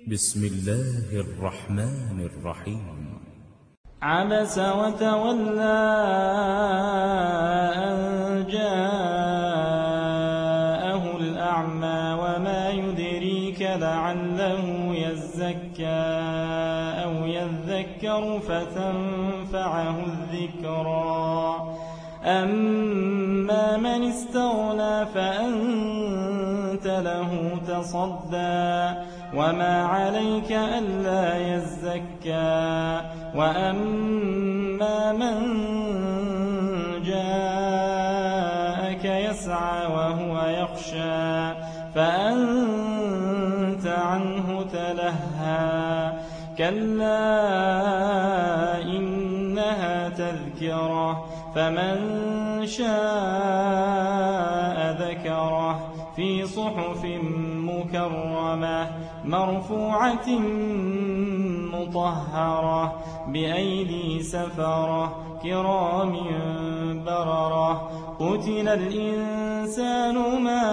بسم الله الرحمن الرحيم. عبس وتولى أن جاءه الأعمى وما يدريك لعله يزكى أو يذكر فتنفعه الذكرى أما من استغنى فأنت له تصدى وما عليك ألا يزكى وأما من جاءك يسعى وهو يخشى فأنت عنه تلهى كلا إنها تذكرة فمن شاء ذكره في صحف مكرمة مرفوعة مطهرة بأيدي سفرة كرام بررة قتل الإنسان ما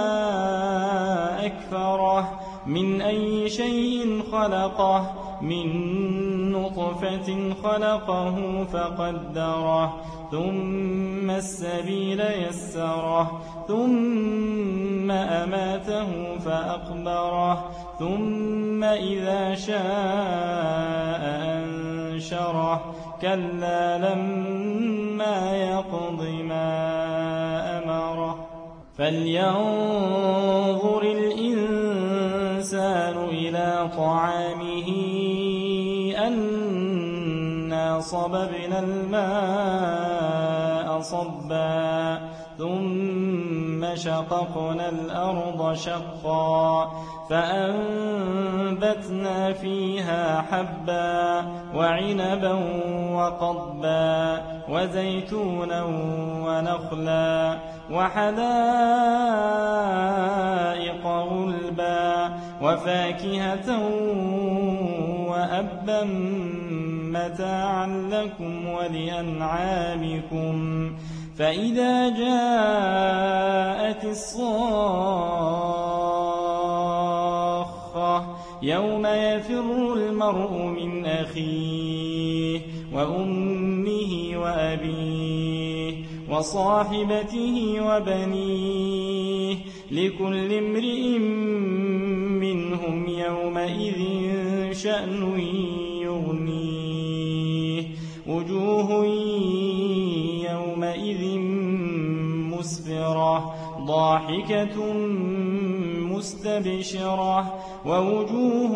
أكفره من أي شيء خلقه من نطفة خلقه فقدره ثم السبيل يسره ثم أماته فأقبره ثم إذا شاء أنشره كلا لما يقض ما أمره فلينظر الإنسان إلى طعامه أنا صببنا الماء صبا ثم شققنا الأرض شقا فأنبتنا فيها حبا وعنبا وقضبا وزيتونا ونخلا وحدائق غلبا وفاكهة وأبا متاعا لكم ولأنعامكم فإذا جاءت الصاخة يوم يفر المرء من أخيه وأمه وأبيه وصاحبته وبنيه لكل امرئ منهم يومئذ شأن يغنيه وجوه يومئذ مسفرة ضاحكة مستبشرة ووجوه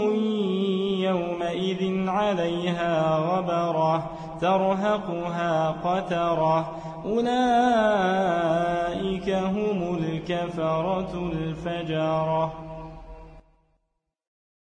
يومئذ عليها غبرة ترهقها قترة أولئك هم الكفرة الفجرة.